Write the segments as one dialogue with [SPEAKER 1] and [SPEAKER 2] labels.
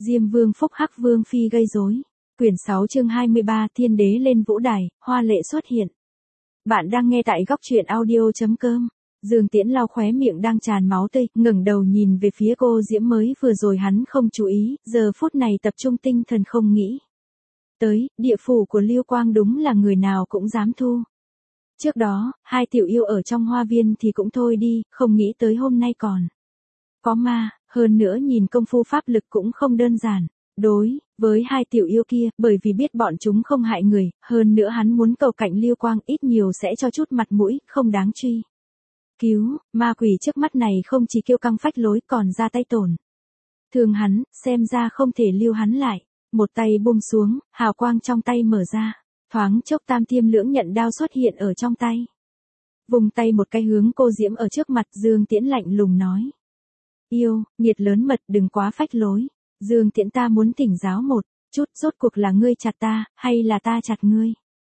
[SPEAKER 1] Diêm Vương phúc hắc Vương phi gây rối. Quyển 6 chương 23 Thiên đế lên vũ đài, hoa lệ xuất hiện. Bạn đang nghe tại góc truyện audio.com. Dương Tiễn lau khóe miệng đang tràn máu tươi, ngẩng đầu nhìn về phía cô Diễm mới vừa rồi hắn không chú ý, giờ phút này tập trung tinh thần không nghĩ. Tới, địa phủ của Lưu Quang đúng là người nào cũng dám thu. Trước đó, hai tiểu yêu ở trong hoa viên thì cũng thôi đi, không nghĩ tới hôm nay còn có ma, hơn nữa nhìn công phu pháp lực cũng không đơn giản. Đối với hai tiểu yêu kia, bởi vì biết bọn chúng không hại người, hơn nữa hắn muốn cầu cạnh Lưu Quang ít nhiều sẽ cho chút mặt mũi, không đáng truy cứu, ma quỷ trước mắt này không chỉ kiêu căng phách lối còn ra tay tổn thương hắn, xem ra không thể lưu hắn lại. Một tay buông xuống, hào quang trong tay mở ra, thoáng chốc tam tiêm lưỡng nhận đao xuất hiện ở trong tay. Vùng tay một cái hướng cô Diễm ở trước mặt, Dương Tiễn lạnh lùng nói. Yêu, nghiệt lớn mật, đừng quá phách lối. Dương Tiễn, ta muốn thỉnh giáo một chút, rốt cuộc là ngươi chặt ta, hay là ta chặt ngươi?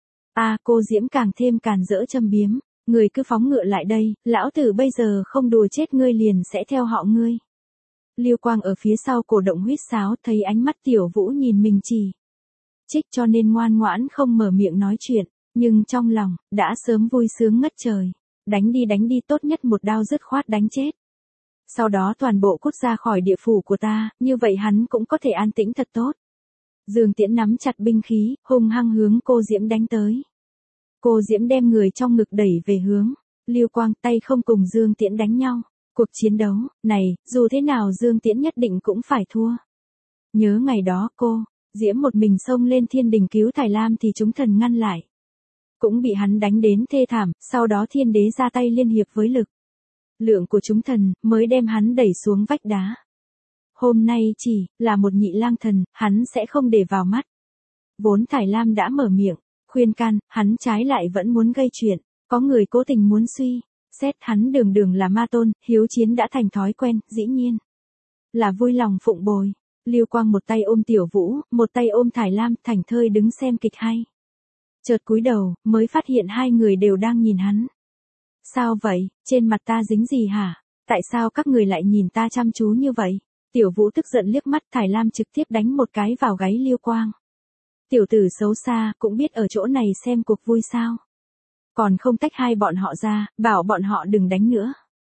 [SPEAKER 1] Cô Diễm càng thêm càn rỡ châm biếm, người cứ phóng ngựa lại đây, lão tử bây giờ không đùa chết ngươi liền sẽ theo họ ngươi. Lưu Quang ở phía sau cổ động huýt sáo, thấy ánh mắt Tiểu Vũ nhìn mình chỉ trích cho nên ngoan ngoãn không mở miệng nói chuyện, nhưng trong lòng đã sớm vui sướng ngất trời. Đánh đi, tốt nhất một đao dứt khoát đánh chết. Sau đó toàn bộ cút ra khỏi địa phủ của ta, như vậy hắn cũng có thể an tĩnh thật tốt. Dương Tiễn nắm chặt binh khí, hung hăng hướng cô Diễm đánh tới. Cô Diễm đem người trong ngực đẩy về hướng Lưu Quang, tay không cùng Dương Tiễn đánh nhau. Cuộc chiến đấu này, dù thế nào Dương Tiễn nhất định cũng phải thua. Nhớ ngày đó cô Diễm một mình xông lên thiên đình cứu Thải Lam thì chúng thần ngăn lại. Cũng bị hắn đánh đến thê thảm, sau đó thiên đế ra tay liên hiệp với lực lượng của chúng thần, mới đem hắn đẩy xuống vách đá. Hôm nay chỉ là một nhị lang thần, hắn sẽ không để vào mắt. Vốn Thải Lam đã mở miệng khuyên can, hắn trái lại vẫn muốn gây chuyện, có người cố tình muốn suy xét hắn, đường là ma tôn, hiếu chiến đã thành thói quen, dĩ nhiên là vui lòng phụng bồi. Lưu Quang một tay ôm Tiểu Vũ, một tay ôm Thải Lam, thảnh thơi đứng xem kịch hay. Chợt cúi đầu, mới phát hiện hai người đều đang nhìn hắn. Sao vậy, trên mặt ta dính gì hả? Tại sao các người lại nhìn ta chăm chú như vậy? Tiểu Vũ tức giận liếc mắt, Thải Lam trực tiếp đánh một cái vào gáy Lưu Quang. Tiểu tử xấu xa, cũng biết ở chỗ này xem cuộc vui sao? Còn không tách hai bọn họ ra, bảo bọn họ đừng đánh nữa.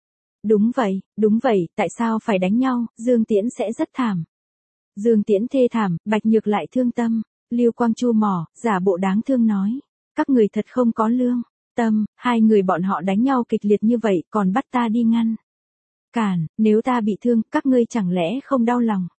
[SPEAKER 1] Đúng vậy, tại sao phải đánh nhau, Dương Tiễn sẽ rất thảm. Dương Tiễn thê thảm, Bạch Nhược lại thương tâm. Lưu Quang chu mỏ, giả bộ đáng thương nói. Các người thật không có lương tâm, hai người bọn họ đánh nhau kịch liệt như vậy, còn bắt ta đi ngăn cản, nếu ta bị thương, các ngươi chẳng lẽ không đau lòng?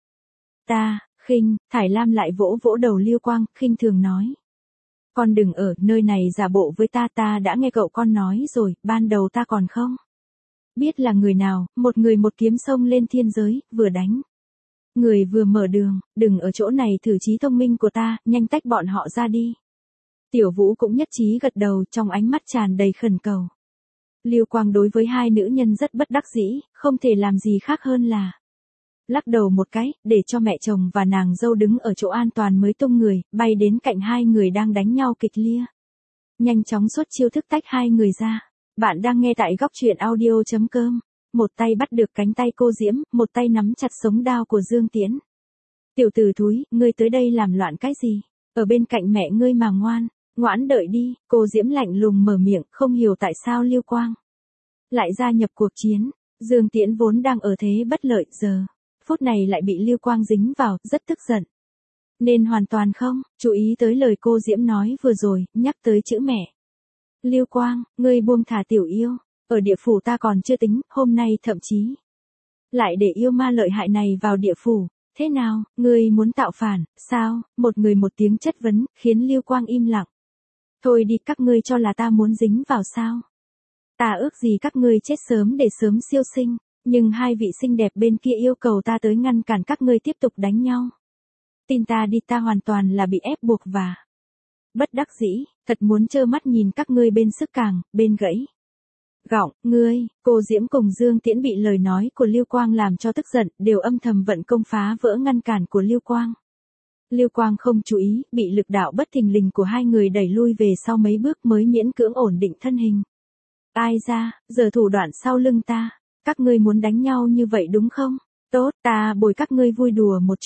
[SPEAKER 1] Ta, khinh, Thải Lam lại vỗ vỗ đầu Lưu Quang, khinh thường nói. Con đừng ở nơi này giả bộ với ta đã nghe cậu con nói rồi, ban đầu ta còn không biết là người nào, một người một kiếm xông lên thiên giới, vừa đánh người vừa mở đường, đừng ở chỗ này thử trí thông minh của ta, nhanh tách bọn họ ra đi. Tiểu Vũ cũng nhất trí gật đầu, trong ánh mắt tràn đầy khẩn cầu. Lưu Quang đối với hai nữ nhân rất bất đắc dĩ, không thể làm gì khác hơn là lắc đầu một cái, để cho mẹ chồng và nàng dâu đứng ở chỗ an toàn mới tung người, bay đến cạnh hai người đang đánh nhau kịch liệt. Nhanh chóng xuất chiêu thức tách hai người ra. Bạn đang nghe tại góc truyện audio.com. Một tay bắt được cánh tay cô Diễm, một tay nắm chặt sống đao của Dương Tiễn. Tiểu tử thúi, ngươi tới đây làm loạn cái gì? Ở bên cạnh mẹ ngươi mà ngoãn đợi đi. Cô Diễm lạnh lùng mở miệng, không hiểu tại sao Lưu Quang lại gia nhập cuộc chiến. Dương Tiễn vốn đang ở thế bất lợi, giờ phút này lại bị Lưu Quang dính vào, rất tức giận. Nên hoàn toàn không chú ý tới lời cô Diễm nói vừa rồi, nhắc tới chữ mẹ. Lưu Quang, ngươi buông thả tiểu yêu, ở địa phủ ta còn chưa tính, hôm nay thậm chí lại để yêu ma lợi hại này vào địa phủ. Thế nào, ngươi muốn tạo phản, sao? Một người một tiếng chất vấn, khiến Lưu Quang im lặng. Thôi đi, các ngươi cho là ta muốn dính vào sao? Ta ước gì các ngươi chết sớm để sớm siêu sinh, nhưng hai vị xinh đẹp bên kia yêu cầu ta tới ngăn cản các ngươi tiếp tục đánh nhau. Tin ta đi, ta hoàn toàn là bị ép buộc và bất đắc dĩ, thật muốn trơ mắt nhìn các ngươi bên sức càng, bên gãy gọng, ngươi. Cô Diễm cùng Dương Tiễn bị lời nói của Lưu Quang làm cho tức giận, đều âm thầm vận công phá vỡ ngăn cản của Lưu Quang. Lưu Quang không chú ý, bị lực đạo bất thình lình của hai người đẩy lui về sau mấy bước mới miễn cưỡng ổn định thân hình. Ai ra, giờ thủ đoạn sau lưng ta, các ngươi muốn đánh nhau như vậy đúng không? Tốt, ta bồi các ngươi vui đùa một chút.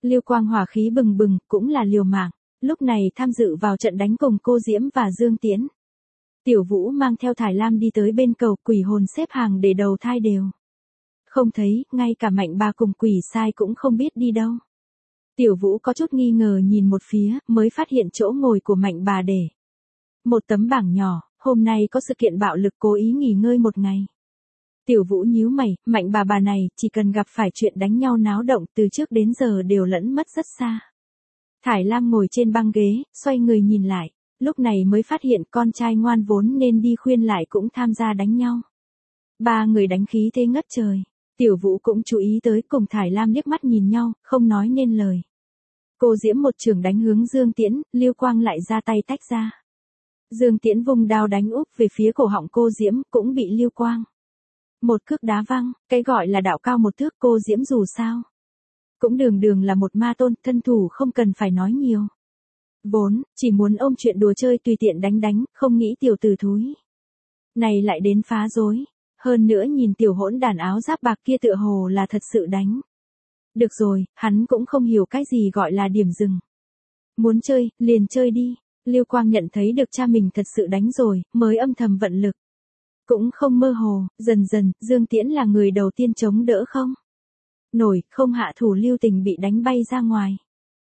[SPEAKER 1] Lưu Quang hỏa khí bừng bừng, cũng là liều mạng, lúc này tham dự vào trận đánh cùng cô Diễm và Dương Tiễn. Tiểu Vũ mang theo Thải Lam đi tới bên cầu, quỷ hồn xếp hàng để đầu thai đều. Không thấy, ngay cả Mạnh bà cùng quỷ sai cũng không biết đi đâu. Tiểu Vũ có chút nghi ngờ nhìn một phía, mới phát hiện chỗ ngồi của Mạnh bà để một tấm bảng nhỏ, hôm nay có sự kiện bạo lực cố ý nghỉ ngơi một ngày. Tiểu Vũ nhíu mày, Mạnh bà này, chỉ cần gặp phải chuyện đánh nhau náo động từ trước đến giờ đều lẫn mất rất xa. Thải Lam ngồi trên băng ghế, xoay người nhìn lại, lúc này mới phát hiện con trai ngoan vốn nên đi khuyên lại cũng tham gia đánh nhau. Ba người đánh khí thế ngất trời, Tiểu Vũ cũng chú ý tới, cùng Thải Lam liếc mắt nhìn nhau, không nói nên lời. Cô Diễm một chưởng đánh hướng Dương Tiễn, Lưu Quang lại ra tay tách ra. Dương Tiễn vung đao đánh úp về phía cổ họng cô Diễm, cũng bị Lưu Quang một cước đá văng, cái gọi là đạo cao một thước, cô Diễm dù sao cũng đường đường là một ma tôn, thân thủ không cần phải nói nhiều. Vốn, chỉ muốn ôm chuyện đùa chơi tùy tiện đánh, không nghĩ tiểu tử thúi này lại đến phá rối. Hơn nữa nhìn tiểu hỗn đàn áo giáp bạc kia tựa hồ là thật sự đánh. Được rồi, hắn cũng không hiểu cái gì gọi là điểm dừng. Muốn chơi, liền chơi đi. Lưu Quang nhận thấy được cha mình thật sự đánh rồi, mới âm thầm vận lực. Cũng không mơ hồ, dần dần, Dương Tiễn là người đầu tiên chống đỡ không nổi, không hạ thủ lưu tình bị đánh bay ra ngoài.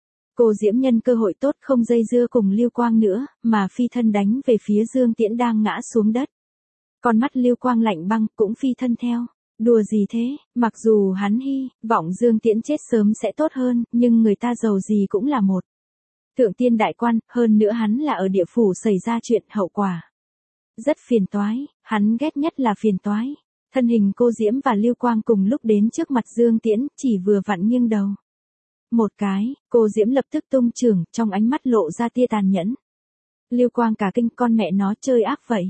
[SPEAKER 1] Cô Diễm nhân cơ hội tốt không dây dưa cùng Lưu Quang nữa, mà phi thân đánh về phía Dương Tiễn đang ngã xuống đất. Con mắt Lưu Quang lạnh băng, cũng phi thân theo. Đùa gì thế, mặc dù hắn hy vọng Dương Tiễn chết sớm sẽ tốt hơn, nhưng người ta giàu gì cũng là một thượng tiên đại quan, hơn nữa hắn là ở địa phủ xảy ra chuyện, hậu quả rất phiền toái, hắn ghét nhất là phiền toái. Thân hình cô Diễm và Lưu Quang cùng lúc đến trước mặt Dương Tiễn, chỉ vừa vặn nghiêng đầu một cái, cô Diễm lập tức tung chưởng, trong ánh mắt lộ ra tia tàn nhẫn. Lưu Quang cả kinh, con mẹ nó chơi ác vậy.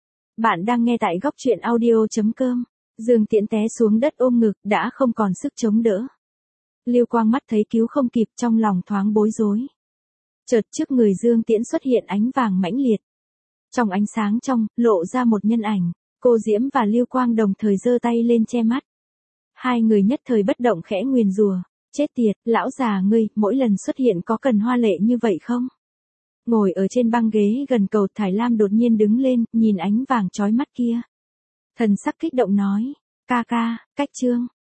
[SPEAKER 1] Bạn đang nghe tại góc truyện audio.com. Dương Tiễn té xuống đất ôm ngực, đã không còn sức chống đỡ. Lưu Quang mắt thấy cứu không kịp, trong lòng thoáng bối rối. Chợt trước người Dương Tiễn xuất hiện ánh vàng mãnh liệt. Trong ánh sáng trong, lộ ra một nhân ảnh. Cô Diễm và Lưu Quang đồng thời giơ tay lên che mắt. Hai người nhất thời bất động khẽ nguyền rủa. Chết tiệt, lão già ngươi, mỗi lần xuất hiện có cần hoa lệ như vậy không? Ngồi ở trên băng ghế gần cầu, Thải Lam đột nhiên đứng lên, nhìn ánh vàng chói mắt kia. Thần sắc kích động nói, ca ca, cách trương.